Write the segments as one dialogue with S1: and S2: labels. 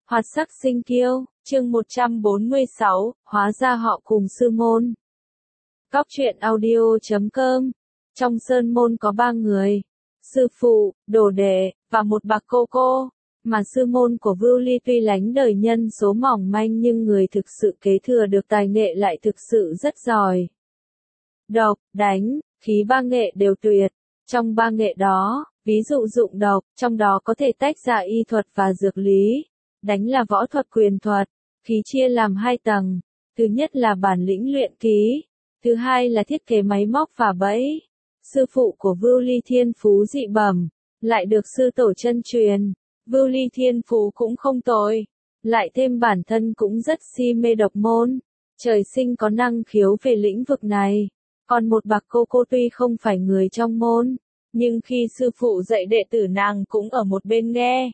S1: Hoạt sắc sinh kiêu, chương 146, hóa ra họ cùng sư môn. Cóc truyện audio.com. Trong sơn môn có 3 người, sư phụ, đồ đệ, và một bạc cô. Mà sư môn của Vưu Ly tuy lánh đời nhân số mỏng manh nhưng người thực sự kế thừa được tài nghệ lại thực sự rất giỏi. Độc, đánh, khí 3 nghệ đều tuyệt. Trong 3 nghệ đó, ví dụ dụng độc, trong đó có thể tách ra y thuật và dược lý. Đánh là võ thuật quyền thuật, khí chia làm 2 tầng. Thứ nhất là bản lĩnh luyện khí, thứ hai là thiết kế máy móc và bẫy. Sư phụ của Vưu Ly thiên phú dị bẩm, lại được sư tổ chân truyền. Vưu Ly thiên phú cũng không tồi, lại thêm bản thân cũng rất si mê độc môn, trời sinh có năng khiếu về lĩnh vực này. Còn một bạc cô tuy không phải người trong môn, nhưng khi sư phụ dạy đệ tử nàng cũng ở một bên nghe.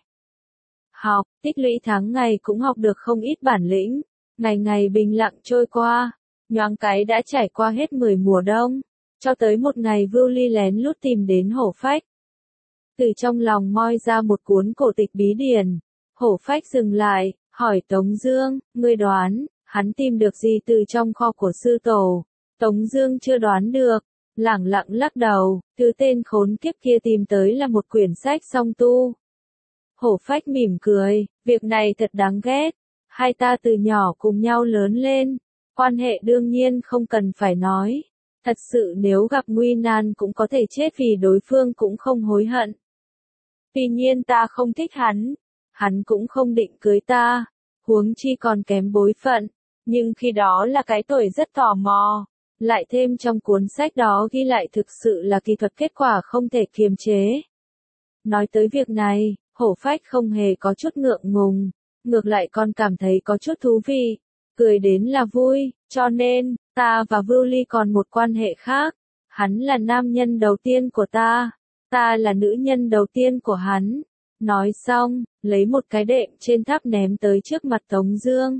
S1: Học, tích lũy tháng ngày cũng học được không ít bản lĩnh, ngày bình lặng trôi qua, nhoáng cái đã trải qua hết 10 mùa đông, cho tới một ngày Vưu Ly lén lút tìm đến Hổ Phách. Từ trong lòng moi ra một cuốn cổ tịch bí điển, Hổ Phách dừng lại, hỏi Tống Dương, ngươi đoán, hắn tìm được gì từ trong kho của sư tổ? Tống Dương chưa đoán được, lẳng lặng lắc đầu, thứ tên khốn kiếp kia tìm tới là một quyển sách song tu. Hổ Phách mỉm cười, việc này thật đáng ghét, hai ta từ nhỏ cùng nhau lớn lên, quan hệ đương nhiên không cần phải nói, thật sự nếu gặp nguy nan cũng có thể chết vì đối phương cũng không hối hận. Tuy nhiên ta không thích hắn cũng không định cưới ta, huống chi còn kém bối phận, nhưng khi đó là cái tuổi rất tò mò, lại thêm trong cuốn sách đó ghi lại thực sự là kỳ thuật kết quả không thể kiềm chế. Nói tới việc này, Hổ Phách không hề có chút ngượng ngùng, ngược lại còn cảm thấy có chút thú vị, cười đến là vui, cho nên, ta và Vưu Ly còn một quan hệ khác, hắn là nam nhân đầu tiên của ta là nữ nhân đầu tiên của hắn. Nói xong, lấy một cái đệm trên tháp ném tới trước mặt Tống Dương.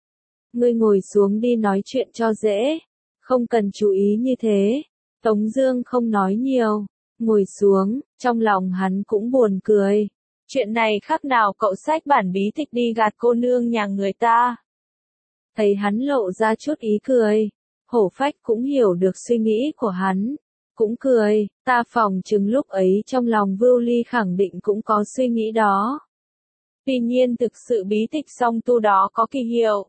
S1: Ngươi ngồi xuống đi nói chuyện cho dễ, không cần chú ý như thế. Tống Dương không nói nhiều, ngồi xuống, trong lòng hắn cũng buồn cười. Chuyện này khác nào cậu xách bản bí tịch đi gạt cô nương nhà người ta. Thấy hắn lộ ra chút ý cười, Hổ Phách cũng hiểu được suy nghĩ của hắn, cũng cười, ta phỏng chừng lúc ấy trong lòng Vưu Ly khẳng định cũng có suy nghĩ đó. Tuy nhiên thực sự bí tịch song tu đó có kỳ hiệu.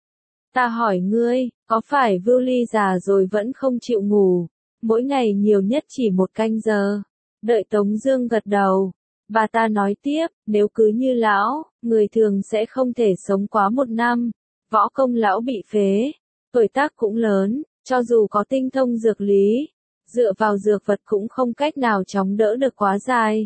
S1: Ta hỏi ngươi, có phải Vưu Ly già rồi vẫn không chịu ngủ, mỗi ngày nhiều nhất chỉ 1 canh giờ? Đợi Tống Dương gật đầu, bà ta nói tiếp, nếu cứ như lão, người thường sẽ không thể sống quá 1 năm, võ công lão bị phế, tuổi tác cũng lớn, cho dù có tinh thông dược lý, dựa vào dược vật cũng không cách nào chống đỡ được quá dài.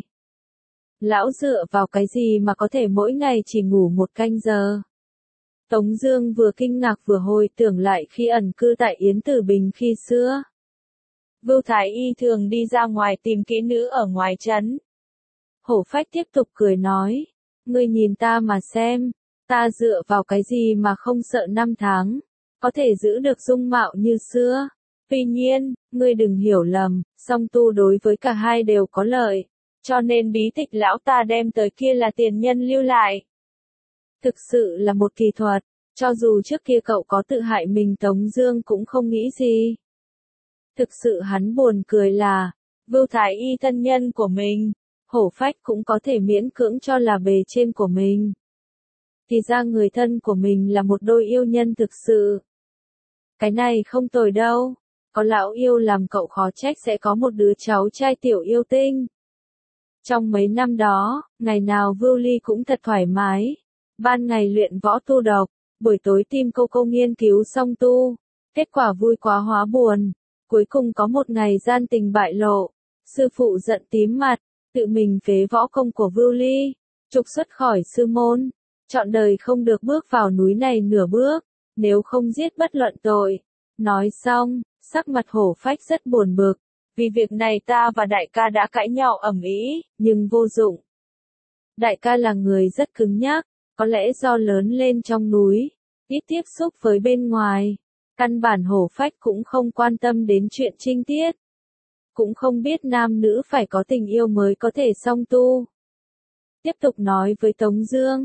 S1: Lão dựa vào cái gì mà có thể mỗi ngày chỉ ngủ 1 canh giờ? Tống Dương vừa kinh ngạc vừa hồi tưởng lại khi ẩn cư tại Yến Tử Bình khi xưa. Vưu Thái Y thường đi ra ngoài tìm kỹ nữ ở ngoài trấn. Hổ Phách tiếp tục cười nói, ngươi nhìn ta mà xem, ta dựa vào cái gì mà không sợ 5 tháng, có thể giữ được dung mạo như xưa. Tuy nhiên, ngươi đừng hiểu lầm, song tu đối với cả hai đều có lợi, cho nên bí tịch lão ta đem tới kia là tiền nhân lưu lại. Thực sự là một kỳ thuật, cho dù trước kia cậu có tự hại mình Tống Dương cũng không nghĩ gì. Thực sự hắn buồn cười là, Vưu Thái Y thân nhân của mình, Hổ Phách cũng có thể miễn cưỡng cho là bề trên của mình. Thì ra người thân của mình là một đôi yêu nhân thực sự. Cái này không tồi đâu, có lão yêu làm cậu khó trách sẽ có một đứa cháu trai tiểu yêu tinh. Trong mấy năm đó, ngày nào Vưu Ly cũng thật thoải mái, ban ngày luyện võ tu độc, buổi tối tìm cô nghiên cứu song tu, kết quả vui quá hóa buồn, cuối cùng có một ngày gian tình bại lộ, sư phụ giận tím mặt, tự mình phế võ công của Vưu Ly, trục xuất khỏi sư môn, trọn đời không được bước vào núi này nửa bước, nếu không giết bất luận tội. Nói xong, sắc mặt Hổ Phách rất buồn bực, vì việc này ta và đại ca đã cãi nhau ầm ĩ, nhưng vô dụng. Đại ca là người rất cứng nhắc, có lẽ do lớn lên trong núi, ít tiếp xúc với bên ngoài, căn bản Hổ Phách cũng không quan tâm đến chuyện trinh tiết, cũng không biết nam nữ phải có tình yêu mới có thể song tu. Tiếp tục nói với Tống Dương,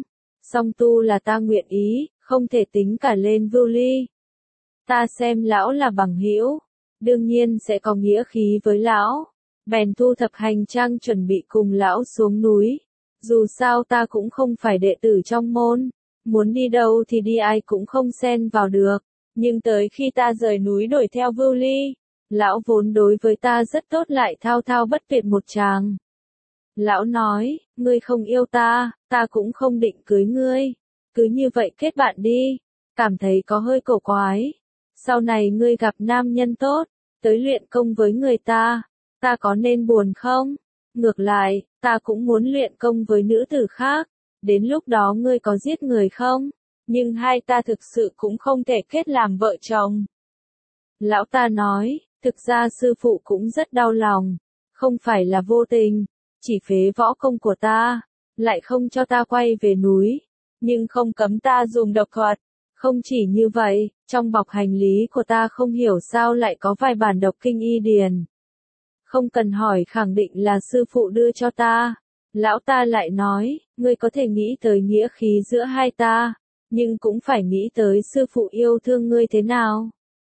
S1: Song tu là ta nguyện ý, không thể tính cả lên Vưu Ly. Ta xem lão là bằng hữu, đương nhiên sẽ có nghĩa khí với lão. Bèn thu thập hành trang chuẩn bị cùng lão xuống núi. Dù sao ta cũng không phải đệ tử trong môn, muốn đi đâu thì đi, ai cũng không xen vào được. Nhưng tới khi ta rời núi đuổi theo Vưu Ly, lão vốn đối với ta rất tốt lại thao thao bất tuyệt một tràng. Lão nói, ngươi không yêu ta, ta cũng không định cưới ngươi. Cứ như vậy kết bạn đi, cảm thấy có hơi cổ quái. Sau này ngươi gặp nam nhân tốt, tới luyện công với người ta có nên buồn không? Ngược lại, ta cũng muốn luyện công với nữ tử khác. Đến lúc đó ngươi có giết người không? Nhưng hai ta thực sự cũng không thể kết làm vợ chồng. Lão ta nói, thực ra sư phụ cũng rất đau lòng. Không phải là vô tình, chỉ phế võ công của ta, lại không cho ta quay về núi. Nhưng không cấm ta dùng độc thuật. Không chỉ như vậy, trong bọc hành lý của ta không hiểu sao lại có vài bản độc kinh y điển. Không cần hỏi khẳng định là sư phụ đưa cho ta. Lão ta lại nói, ngươi có thể nghĩ tới nghĩa khí giữa hai ta, nhưng cũng phải nghĩ tới sư phụ yêu thương ngươi thế nào.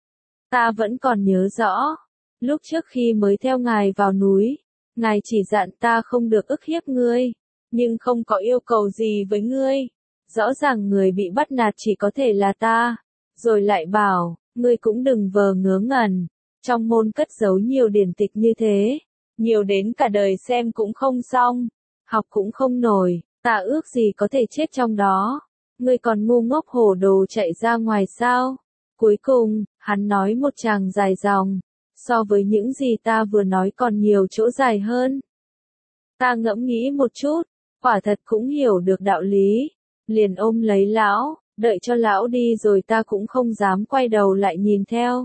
S1: Ta vẫn còn nhớ rõ, lúc trước khi mới theo ngài vào núi, ngài chỉ dặn ta không được ức hiếp ngươi, nhưng không có yêu cầu gì với ngươi. Rõ ràng người bị bắt nạt chỉ có thể là ta, rồi lại bảo, ngươi cũng đừng vờ ngớ ngẩn. Trong môn cất giấu nhiều điển tịch như thế, nhiều đến cả đời xem cũng không xong, học cũng không nổi, ta ước gì có thể chết trong đó. Ngươi còn ngu ngốc hổ đồ chạy ra ngoài sao? Cuối cùng, hắn nói một tràng dài dòng, so với những gì ta vừa nói còn nhiều chỗ dài hơn. Ta ngẫm nghĩ một chút, quả thật cũng hiểu được đạo lý, liền ôm lấy lão, đợi cho lão đi rồi ta cũng không dám quay đầu lại nhìn theo.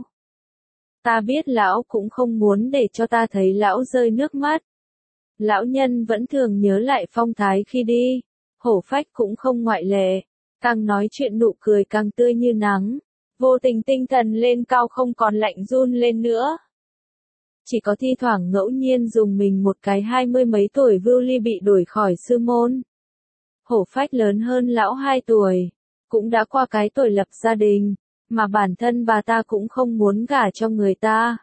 S1: Ta biết lão cũng không muốn để cho ta thấy lão rơi nước mắt. Lão nhân vẫn thường nhớ lại phong thái khi đi, Hổ Phách cũng không ngoại lệ, càng nói chuyện nụ cười càng tươi như nắng, vô tình tinh thần lên cao không còn lạnh run lên nữa. Chỉ có thi thoảng ngẫu nhiên dùng mình một cái 20 mấy tuổi Vưu Ly bị đuổi khỏi sư môn. Hổ Phách lớn hơn lão 2 tuổi, cũng đã qua cái tuổi lập gia đình, mà bản thân bà ta cũng không muốn gả cho người ta.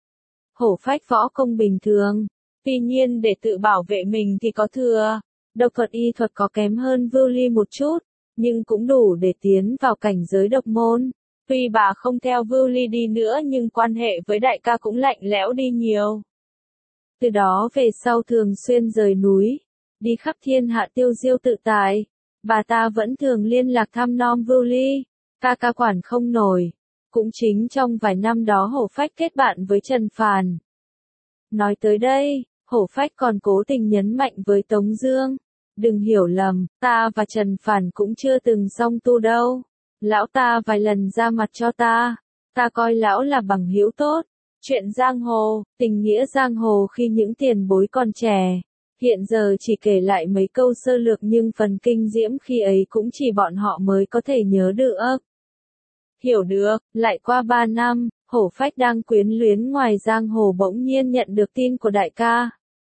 S1: Hổ Phách võ công bình thường, tuy nhiên để tự bảo vệ mình thì có thừa, độc thuật y thuật có kém hơn Vưu Ly một chút, nhưng cũng đủ để tiến vào cảnh giới độc môn. Tuy bà không theo Vưu Ly đi nữa nhưng quan hệ với đại ca cũng lạnh lẽo đi nhiều. Từ đó về sau thường xuyên rời núi, đi khắp thiên hạ tiêu diêu tự tại, bà ta vẫn thường liên lạc thăm nom Vưu Ly, ca quản không nổi. Cũng chính trong vài năm đó Hổ Phách kết bạn với Trần Phàn. Nói tới đây, Hổ Phách còn cố tình nhấn mạnh với Tống Dương, đừng hiểu lầm, ta và Trần Phàn cũng chưa từng song tu đâu. Lão ta vài lần ra mặt cho ta coi lão là bằng hữu tốt. Chuyện giang hồ, tình nghĩa giang hồ khi những tiền bối còn trẻ. Hiện giờ chỉ kể lại mấy câu sơ lược nhưng phần kinh diễm khi ấy cũng chỉ bọn họ mới có thể nhớ được. Hiểu được, lại qua 3 năm, Hổ Phách đang quyến luyến ngoài giang hồ bỗng nhiên nhận được tin của đại ca.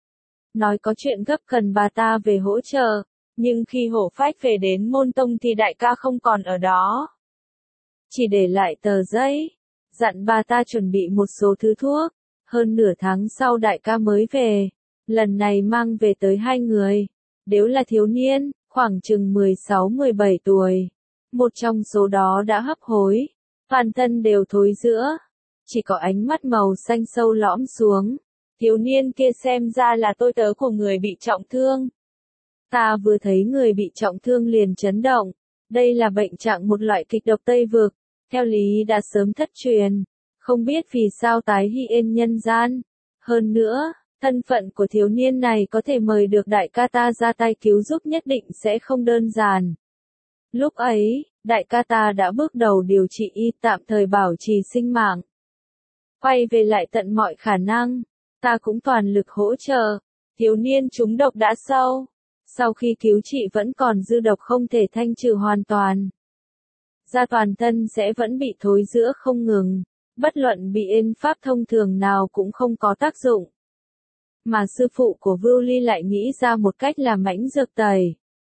S1: Nói có chuyện gấp cần bà ta về hỗ trợ, nhưng khi Hổ Phách về đến môn tông thì đại ca không còn ở đó. Chỉ để lại tờ giấy, dặn bà ta chuẩn bị một số thứ thuốc, hơn nửa tháng sau đại ca mới về, lần này mang về tới 2 người, đều là thiếu niên, khoảng chừng 16-17 tuổi. Một trong số đó đã hấp hối, toàn thân đều thối rữa, chỉ có ánh mắt màu xanh sâu lõm xuống. Thiếu niên kia xem ra là tôi tớ của người bị trọng thương. Ta vừa thấy người bị trọng thương liền chấn động, đây là bệnh trạng một loại kịch độc Tây Vực, theo lý đã sớm thất truyền, không biết vì sao tái hiện nhân gian. Hơn nữa, thân phận của thiếu niên này có thể mời được đại ca ta ra tay cứu giúp nhất định sẽ không đơn giản. Lúc ấy, đại ca ta đã bước đầu điều trị y tạm thời bảo trì sinh mạng. Quay về lại tận mọi khả năng, ta cũng toàn lực hỗ trợ. Thiếu niên trúng độc đã sâu, sau khi cứu trị vẫn còn dư độc không thể thanh trừ hoàn toàn. Da toàn thân sẽ vẫn bị thối rữa không ngừng, bất luận bị ên pháp thông thường nào cũng không có tác dụng. Mà sư phụ của Vưu Ly lại nghĩ ra một cách làm mãnh dược tẩy.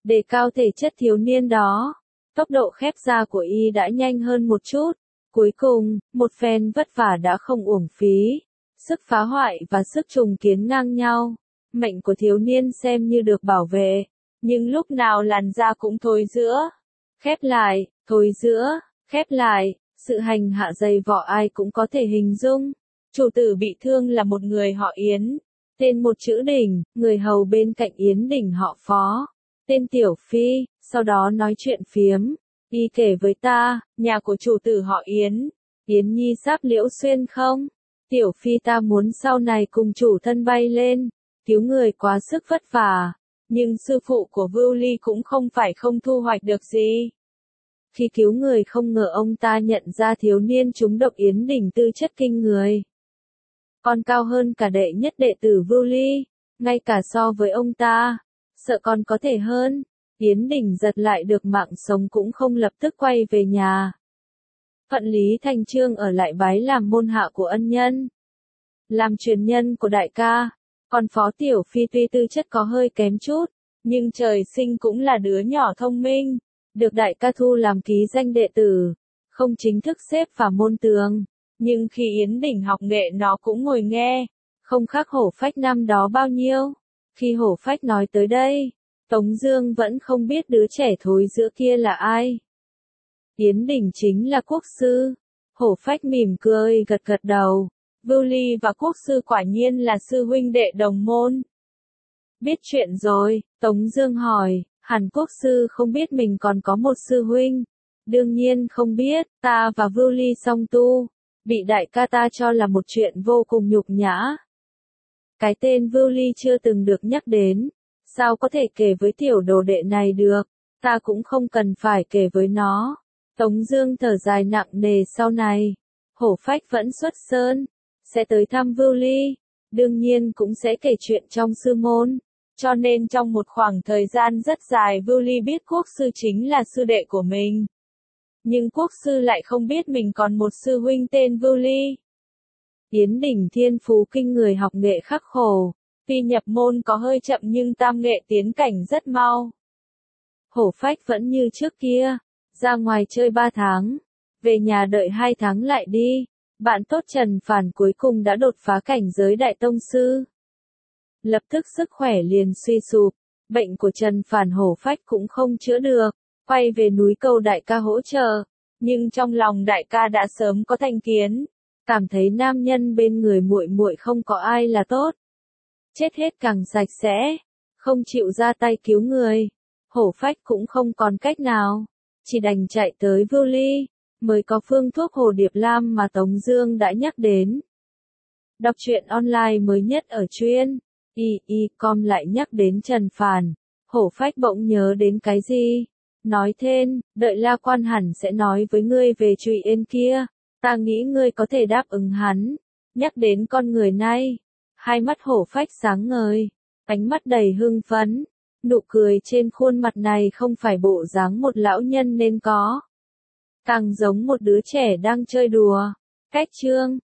S1: Đề cao thể chất thiếu niên đó. Tốc độ khép ra của y đã nhanh hơn một chút. Cuối cùng, một phen vất vả đã không uổng phí. Sức phá hoại và sức trùng kiến ngang nhau. Mệnh của thiếu niên xem như được bảo vệ. Nhưng lúc nào làn da cũng thối rữa. Khép lại, thối rữa, khép lại. Sự hành hạ dày vò ai cũng có thể hình dung. Chủ tử bị thương là một người họ Yến. Tên một chữ Đình, người hầu bên cạnh Yến Đình họ Phó. Tên Tiểu Phi, sau đó nói chuyện phiếm. Y kể với ta, nhà của chủ tử họ Yến. Yến Nhi sắp Liễu Xuyên không? Tiểu Phi ta muốn sau này cùng chủ thân bay lên. Cứu người quá sức vất vả. Nhưng sư phụ của Vưu Ly cũng không phải không thu hoạch được gì. Khi cứu người không ngờ ông ta nhận ra thiếu niên trúng độc Yến Đình tư chất kinh người. Còn cao hơn cả đệ nhất đệ tử Vưu Ly, ngay cả so với ông ta, sợ còn có thể hơn. Yến Đình giật lại được mạng sống cũng không lập tức quay về nhà. Phận Lý Thành Trương ở lại bái làm môn hạ của ân nhân, làm truyền nhân của đại ca. Còn Phó Tiểu Phi tuy tư chất có hơi kém chút, nhưng trời sinh cũng là đứa nhỏ thông minh, được đại ca thu làm ký danh đệ tử, không chính thức xếp vào môn tường. Nhưng khi Yến Đình học nghệ nó cũng ngồi nghe, không khác Hổ Phách năm đó bao nhiêu. Khi Hổ Phách nói tới đây, Tống Dương vẫn không biết đứa trẻ thối giữa kia là ai. Yến Đình chính là quốc sư. Hổ Phách mỉm cười gật gật đầu. Vưu Ly và quốc sư quả nhiên là sư huynh đệ đồng môn. Biết chuyện rồi, Tống Dương hỏi, hẳn quốc sư không biết mình còn có một sư huynh. Đương nhiên không biết, ta và Vưu Ly song tu, bị đại ca ta cho là một chuyện vô cùng nhục nhã. Cái tên Vưu Ly chưa từng được nhắc đến, sao có thể kể với tiểu đồ đệ này được, ta cũng không cần phải kể với nó. Tống Dương thở dài nặng nề sau này, Hổ Phách vẫn xuất sơn, sẽ tới thăm Vưu Ly, đương nhiên cũng sẽ kể chuyện trong sư môn. Cho nên trong một khoảng thời gian rất dài Vưu Ly biết quốc sư chính là sư đệ của mình. Nhưng quốc sư lại không biết mình còn một sư huynh tên Vưu Ly. Yến Đình thiên phú kinh người học nghệ khắc khổ, tuy nhập môn có hơi chậm nhưng tam nghệ tiến cảnh rất mau. Hổ Phách vẫn như trước kia, ra ngoài chơi 3 tháng, về nhà đợi 2 tháng lại đi. Bạn tốt Trần Phản cuối cùng đã đột phá cảnh giới đại tông sư. Lập tức sức khỏe liền suy sụp, bệnh của Trần Phản Hổ Phách cũng không chữa được, quay về núi cầu đại ca hỗ trợ, nhưng trong lòng đại ca đã sớm có thành kiến, cảm thấy nam nhân bên người muội muội không có ai là tốt. Chết hết càng sạch sẽ, không chịu ra tay cứu người. Hổ Phách cũng không còn cách nào, chỉ đành chạy tới Vưu Ly, mới có phương thuốc Hồ Điệp Lam mà Tống Dương đã nhắc đến. Đọc truyện online mới nhất ở truyện com lại nhắc đến Trần Phản, Hổ Phách bỗng nhớ đến cái gì, nói thêm, đợi La Quan hẳn sẽ nói với ngươi về Trụy Yên kia, ta nghĩ ngươi có thể đáp ứng hắn. Nhắc đến con người này, hai mắt Hổ Phách sáng ngời, ánh mắt đầy hưng phấn, nụ cười trên khuôn mặt này không phải bộ dáng một lão nhân nên có, càng giống một đứa trẻ đang chơi đùa. Cách chương